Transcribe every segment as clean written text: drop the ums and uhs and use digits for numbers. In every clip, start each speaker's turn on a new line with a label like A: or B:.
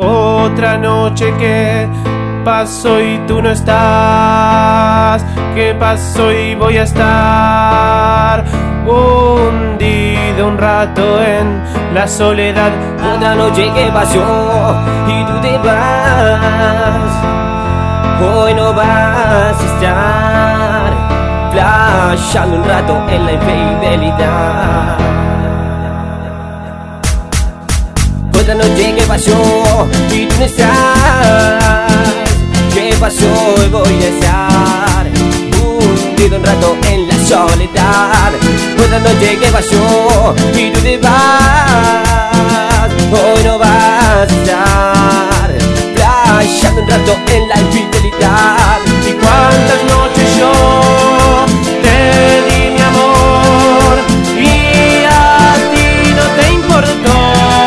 A: Otra noche que pasó y tú no estás. ¿Qué pasó y voy a estar hundido un rato en la soledad?
B: Otra noche que pasó y tú te vas. Hoy no vas a estar flashando un rato en la infidelidad. Otra noche que pasó y tú no estás. ¿Qué pasó? Hoy voy a estar hundido un rato en la soledad. Otra noche que pasó y tú te vas. Hoy no vas a estar flashando un rato en la infidelidad.
A: ¿Y cuántas noches yo te di mi amor y a ti no te importó?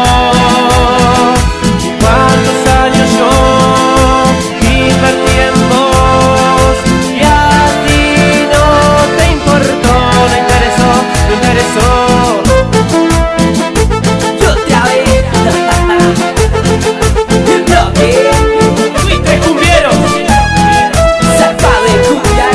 A: ¿Y cuántos años yo invertí en vos y a ti no te importó? No interesó, no interesó.
B: Yo otra vez lo que
A: Fuiste cumbiero.
B: zarpado de cumbia.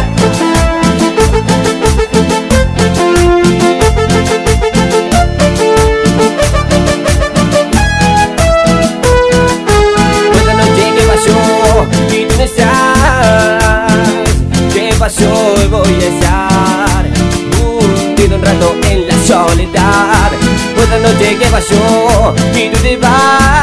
B: Otra noche que pasó y tú no estás. ¿Qué pasó? Hoy voy a estar hundido un rato en la soledad. Otra noche que pasó y tú te vas.